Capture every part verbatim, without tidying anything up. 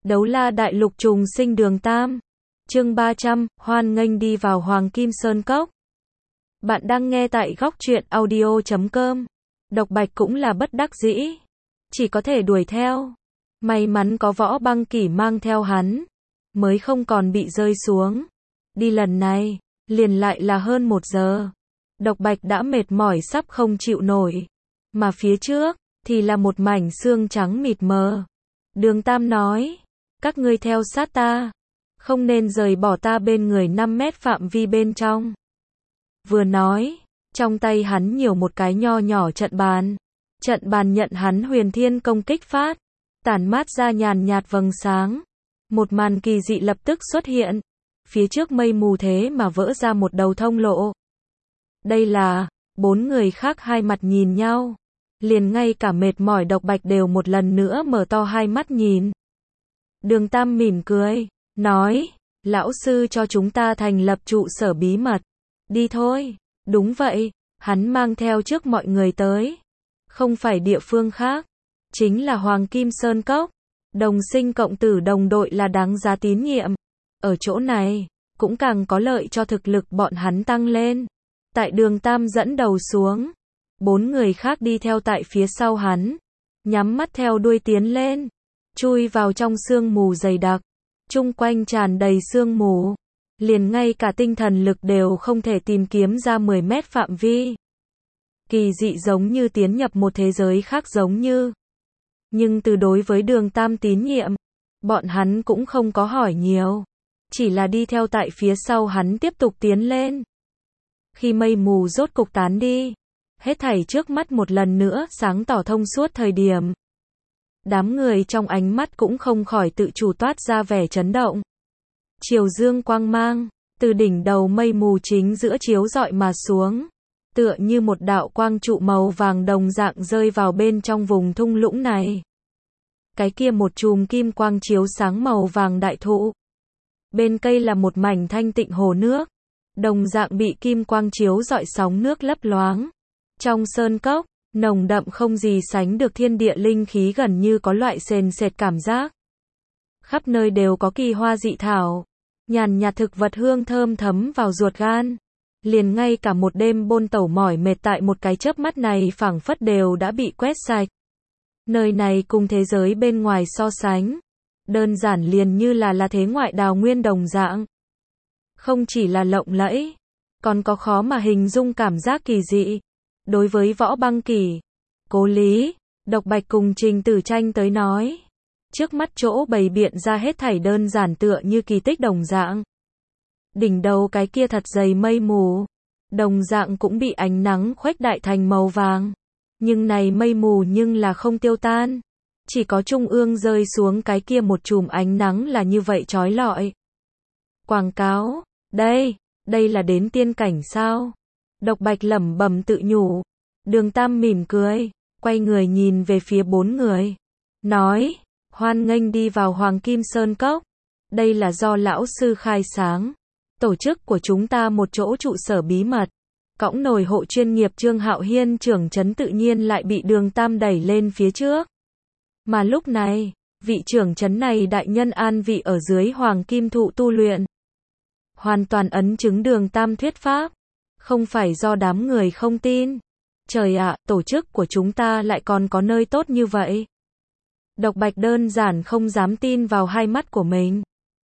Đấu la đại lục trùng sinh đường Tam. Chương ba trăm, hoan nghênh đi vào Hoàng Kim Sơn Cốc. Bạn đang nghe tại góc truyện audio chấm com. Độc Bạch cũng là bất đắc dĩ, chỉ có thể đuổi theo. May mắn có Võ Băng Kỷ mang theo hắn, mới không còn bị rơi xuống. Đi lần này, liền lại là hơn một giờ. Độc Bạch đã mệt mỏi sắp không chịu nổi. Mà phía trước, thì là một mảnh xương trắng mịt mờ. Đường Tam nói, các ngươi theo sát ta, không nên rời bỏ ta bên người năm mét phạm vi bên trong. Vừa nói, trong tay hắn nhiều một cái nho nhỏ trận bàn. Trận bàn nhận hắn huyền thiên công kích phát, tản mát ra nhàn nhạt vầng sáng. Một màn kỳ dị lập tức xuất hiện. Phía trước mây mù thế mà vỡ ra một đầu thông lộ. Đây là, bốn người khác hai mặt nhìn nhau. Liền ngay cả mệt mỏi Độc Bạch đều một lần nữa mở to hai mắt nhìn. Đường Tam mỉm cười, nói, lão sư cho chúng ta thành lập trụ sở bí mật. Đi thôi. Đúng vậy, hắn mang theo trước mọi người tới. Không phải địa phương khác, chính là Hoàng Kim Sơn Cốc. Đồng sinh cộng tử đồng đội là đáng giá tín nhiệm. Ở chỗ này, cũng càng có lợi cho thực lực bọn hắn tăng lên. Tại đường Tam dẫn đầu xuống, bốn người khác đi theo tại phía sau hắn, nhắm mắt theo đuôi tiến lên, chui vào trong sương mù dày đặc, chung quanh tràn đầy sương mù, liền ngay cả tinh thần lực đều không thể tìm kiếm ra mười mét phạm vi. Kỳ dị giống như tiến nhập một thế giới khác giống như. Nhưng từ đối với đường Tam tín nhiệm, bọn hắn cũng không có hỏi nhiều, chỉ là đi theo tại phía sau hắn tiếp tục tiến lên. Khi mây mù rốt cục tán đi, hết thảy trước mắt một lần nữa sáng tỏ thông suốt thời điểm. Đám người trong ánh mắt cũng không khỏi tự chủ toát ra vẻ chấn động. Chiều dương quang mang, từ đỉnh đầu mây mù chính giữa chiếu rọi mà xuống, tựa như một đạo quang trụ màu vàng đồng dạng rơi vào bên trong vùng thung lũng này. Cái kia một chùm kim quang chiếu sáng màu vàng đại thụ. Bên cây là một mảnh thanh tịnh hồ nước, đồng dạng bị kim quang chiếu rọi sóng nước lấp loáng. Trong sơn cốc, nồng đậm không gì sánh được thiên địa linh khí gần như có loại sền sệt cảm giác. Khắp nơi đều có kỳ hoa dị thảo, nhàn nhạt thực vật hương thơm thấm vào ruột gan. Liền ngay cả một đêm bôn tẩu mỏi mệt tại một cái chớp mắt này phảng phất đều đã bị quét sạch. Nơi này cùng thế giới bên ngoài so sánh, đơn giản liền như là là thế ngoại đào nguyên đồng dạng. Không chỉ là lộng lẫy, còn có khó mà hình dung cảm giác kỳ dị. Đối với Võ Băng Kỷ, Cố Lý, Độc Bạch cùng Trình Tử Tranh tới nói, trước mắt chỗ bày biện ra hết thảy đơn giản tựa như kỳ tích đồng dạng. Đỉnh đầu cái kia thật dày mây mù, đồng dạng cũng bị ánh nắng khuếch đại thành màu vàng. Nhưng này mây mù nhưng là không tiêu tan, chỉ có trung ương rơi xuống cái kia một chùm ánh nắng là như vậy chói lọi. Quảng cáo, đây, đây là đến tiên cảnh sao? Độc Bạch lẩm bẩm tự nhủ. Đường Tam mỉm cười, quay người nhìn về phía bốn người, nói, hoan nghênh đi vào Hoàng Kim Sơn Cốc. Đây là do lão sư khai sáng, tổ chức của chúng ta một chỗ trụ sở bí mật. Cõng nồi hộ chuyên nghiệp Trương Hạo Hiên trưởng trấn tự nhiên lại bị đường Tam đẩy lên phía trước. Mà lúc này, vị trưởng trấn này đại nhân an vị ở dưới Hoàng Kim thụ tu luyện. Hoàn toàn ấn chứng đường Tam thuyết pháp. Không phải do đám người không tin. Trời ạ, tổ chức của chúng ta lại còn có nơi tốt như vậy. Độc Bạch đơn giản không dám tin vào hai mắt của mình.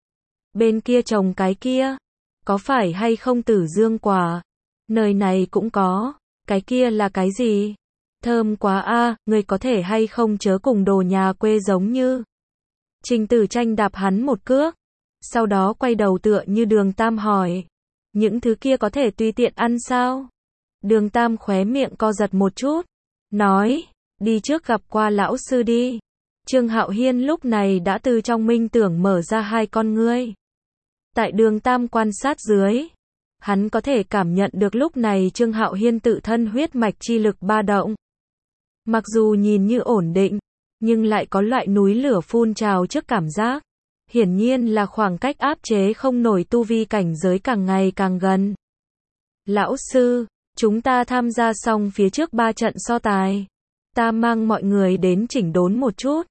Bên kia trồng cái kia, có phải hay không tử dương quả? Nơi này cũng có, cái kia là cái gì? Thơm quá a, à, người có thể hay không chớ cùng đồ nhà quê giống như. Trình Tử Tranh đạp hắn một cước, sau đó quay đầu tựa như đường Tam hỏi. Những thứ kia có thể tùy tiện ăn sao? Đường Tam khóe miệng co giật một chút, nói, đi trước gặp qua lão sư đi. Trương Hạo Hiên lúc này đã từ trong minh tưởng mở ra hai con ngươi. Tại đường Tam quan sát dưới, hắn có thể cảm nhận được lúc này Trương Hạo Hiên tự thân huyết mạch chi lực ba động. Mặc dù nhìn như ổn định, nhưng lại có loại núi lửa phun trào trước cảm giác. Hiển nhiên là khoảng cách áp chế không nổi tu vi cảnh giới càng ngày càng gần. Lão sư, chúng ta tham gia xong phía trước ba trận so tài. Ta mang mọi người đến chỉnh đốn một chút.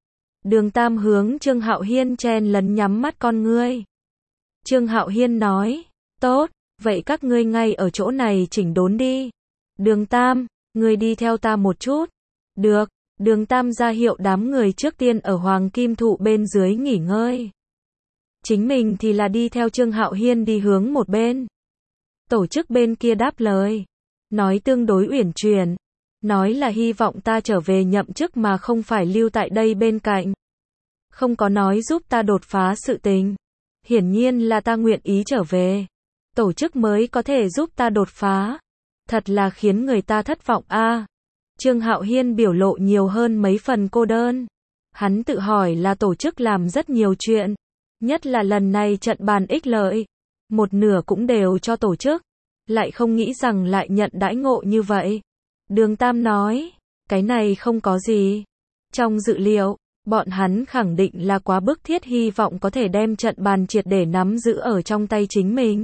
Đường Tam hướng Trương Hạo Hiên chen lấn nhắm mắt con ngươi. Trương Hạo Hiên nói, tốt, vậy các ngươi ngay ở chỗ này chỉnh đốn đi. Đường Tam, ngươi đi theo ta một chút. Được, Đường Tam ra hiệu đám người trước tiên ở Hoàng Kim Thụ bên dưới nghỉ ngơi. Chính mình thì là đi theo Trương Hạo Hiên đi hướng một bên. Tổ chức bên kia đáp lời, nói tương đối uyển chuyển, nói là hy vọng ta trở về nhậm chức mà không phải lưu tại đây bên cạnh. Không có nói giúp ta đột phá sự tình. Hiển nhiên là ta nguyện ý trở về. Tổ chức mới có thể giúp ta đột phá. Thật là khiến người ta thất vọng a. À, Trương Hạo Hiên biểu lộ nhiều hơn mấy phần cô đơn. Hắn tự hỏi là tổ chức làm rất nhiều chuyện. Nhất là lần này trận bàn ích lợi. Một nửa cũng đều cho tổ chức. Lại không nghĩ rằng lại nhận đãi ngộ như vậy. Đường Tam nói, cái này không có gì. Trong dự liệu, bọn hắn khẳng định là quá bức thiết hy vọng có thể đem trận bàn triệt để nắm giữ ở trong tay chính mình.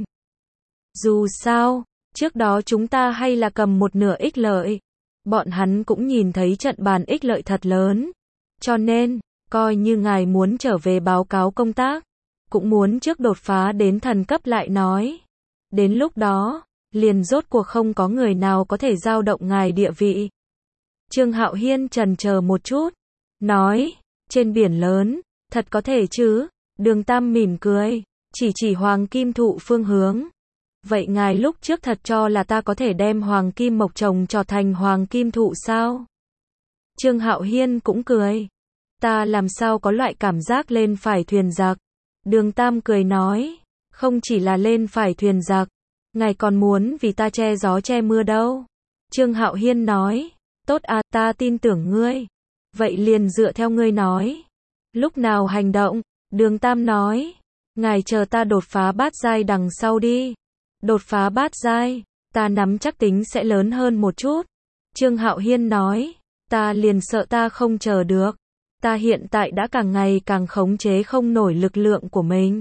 Dù sao, trước đó chúng ta hay là cầm một nửa ích lợi. Bọn hắn cũng nhìn thấy trận bàn ích lợi thật lớn. Cho nên, coi như ngài muốn trở về báo cáo công tác, cũng muốn trước đột phá đến thần cấp lại nói. Đến lúc đó, liền rốt cuộc không có người nào có thể dao động ngài địa vị. Trương Hạo Hiên chần chờ một chút, nói, trên biển lớn, thật có thể chứ? Đường Tam mỉm cười, chỉ chỉ Hoàng Kim Thụ phương hướng. Vậy ngài lúc trước thật cho là ta có thể đem Hoàng Kim Mộc trồng trọt thành Hoàng Kim Thụ sao? Trương Hạo Hiên cũng cười. Ta làm sao có loại cảm giác lên phải thuyền giặc? Đường Tam cười nói, không chỉ là lên phải thuyền giặc, ngài còn muốn vì ta che gió che mưa đâu. Trương Hạo Hiên nói, tốt à, ta tin tưởng ngươi. Vậy liền dựa theo ngươi nói. Lúc nào hành động? Đường Tam nói, ngài chờ ta đột phá bát giai đằng sau đi. Đột phá bát giai, ta nắm chắc tính sẽ lớn hơn một chút. Trương Hạo Hiên nói, ta liền sợ ta không chờ được. Ta hiện tại đã càng ngày càng khống chế không nổi lực lượng của mình.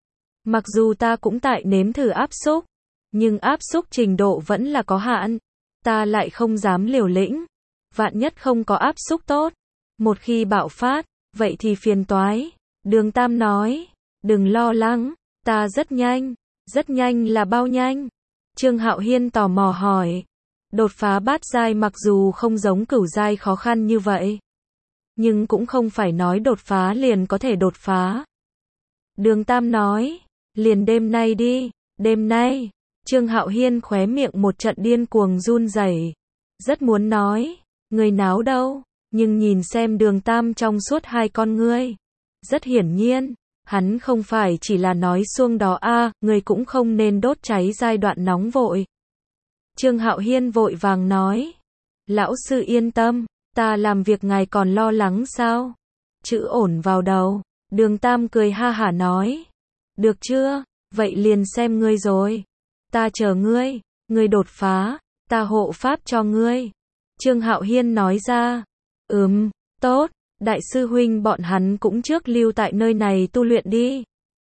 Mặc dù ta cũng tại nếm thử áp xúc, nhưng áp xúc trình độ vẫn là có hạn. Ta lại không dám liều lĩnh. Vạn nhất không có áp xúc tốt. Một khi bạo phát, vậy thì phiền toái. Đường Tam nói, đừng lo lắng, ta rất nhanh. Rất nhanh là bao nhanh? Trương Hạo Hiên tò mò hỏi. Đột phá bát giai mặc dù không giống cửu giai khó khăn như vậy, nhưng cũng không phải nói đột phá liền có thể đột phá. Đường Tam nói, liền đêm nay đi. Đêm nay? Trương Hạo Hiên khóe miệng một trận điên cuồng run rẩy, rất muốn nói, người náo đâu, nhưng nhìn xem Đường Tam trong suốt hai con ngươi, rất hiển nhiên, hắn không phải chỉ là nói xuông đó a, à, người cũng không nên đốt cháy giai đoạn nóng vội. Trương Hạo Hiên vội vàng nói, lão sư yên tâm, ta làm việc ngài còn lo lắng sao? Chữ ổn vào đầu. Đường Tam cười ha hả nói, được chưa, vậy liền xem ngươi rồi. Ta chờ ngươi, ngươi đột phá, ta hộ pháp cho ngươi. Trương Hạo Hiên nói ra, ừm, tốt, đại sư huynh bọn hắn cũng trước lưu tại nơi này tu luyện đi.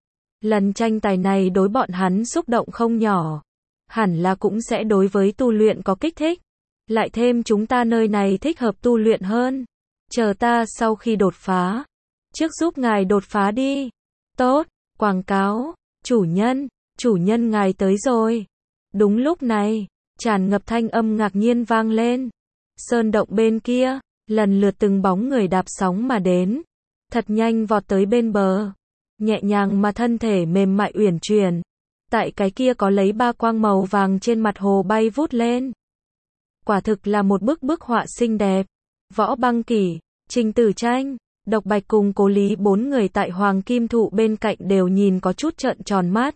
Lần tranh tài này đối bọn hắn xúc động không nhỏ, hẳn là cũng sẽ đối với tu luyện có kích thích. Lại thêm chúng ta nơi này thích hợp tu luyện hơn. Chờ ta sau khi đột phá, trước giúp ngài đột phá đi. Tốt, quảng cáo, chủ nhân, chủ nhân ngài tới rồi. Đúng lúc này, tràn ngập thanh âm ngạc nhiên vang lên. Sơn động bên kia, lần lượt từng bóng người đạp sóng mà đến, thật nhanh vọt tới bên bờ, nhẹ nhàng mà thân thể mềm mại uyển chuyển. Tại cái kia có lấy ba quang màu vàng trên mặt hồ bay vút lên. Quả thực là một bức bức họa xinh đẹp. Võ Băng Kỷ, Trình Tử Tranh, Độc Bạch cùng Cố Lý bốn người tại Hoàng Kim Thụ bên cạnh đều nhìn có chút trợn tròn mắt.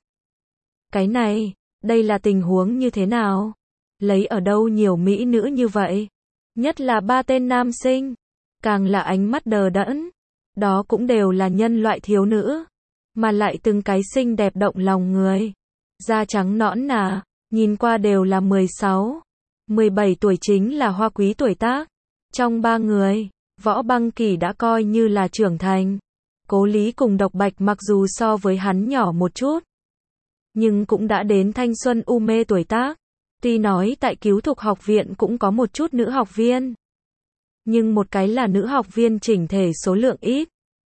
Cái này, đây là tình huống như thế nào? Lấy ở đâu nhiều mỹ nữ như vậy? Nhất là ba tên nam sinh, càng là ánh mắt đờ đẫn. Đó cũng đều là nhân loại thiếu nữ, mà lại từng cái xinh đẹp động lòng người. Da trắng nõn nà, nhìn qua đều là mười sáu, mười bảy tuổi, chính là hoa quý tuổi tác. Trong ba người, Võ Băng Kỷ đã coi như là trưởng thành. Cố Lý cùng Độc Bạch mặc dù so với hắn nhỏ một chút, nhưng cũng đã đến thanh xuân u mê tuổi tác. Tuy nói tại Cứu Thục học viện cũng có một chút nữ học viên, nhưng một cái là nữ học viên chỉnh thể số lượng ít,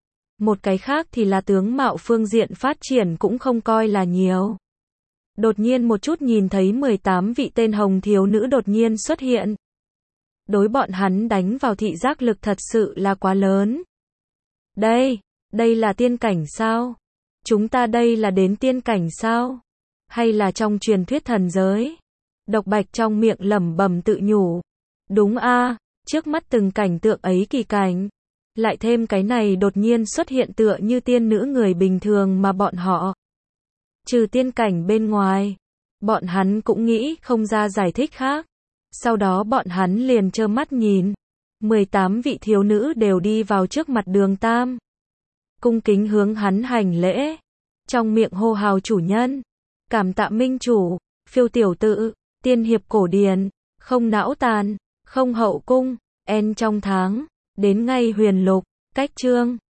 Một cái khác thì là tướng mạo phương diện phát triển cũng không coi là nhiều. Đột nhiên một chút nhìn thấy mười tám vị tên hồng thiếu nữ đột nhiên xuất hiện. Đối bọn hắn đánh vào thị giác lực thật sự là quá lớn. Đây, đây là tiên cảnh sao? Chúng ta đây là đến tiên cảnh sao? Hay là trong truyền thuyết thần giới? Độc Bạch trong miệng lẩm bẩm tự nhủ. Đúng a, trước mắt từng cảnh tượng ấy kỳ cảnh. Lại thêm cái này đột nhiên xuất hiện tựa như tiên nữ người bình thường mà bọn họ. Trừ tiên cảnh bên ngoài. Bọn hắn cũng nghĩ không ra giải thích khác. Sau đó bọn hắn liền trơ mắt nhìn. mười tám vị thiếu nữ đều đi vào trước mặt Đường Tam. Cung kính hướng hắn hành lễ. Trong miệng hô hào chủ nhân. Cảm tạ minh chủ, phiêu tiểu tự, tiên hiệp cổ điển, không não tàn, không hậu cung, en trong tháng, đến ngay huyền lục, cách chương.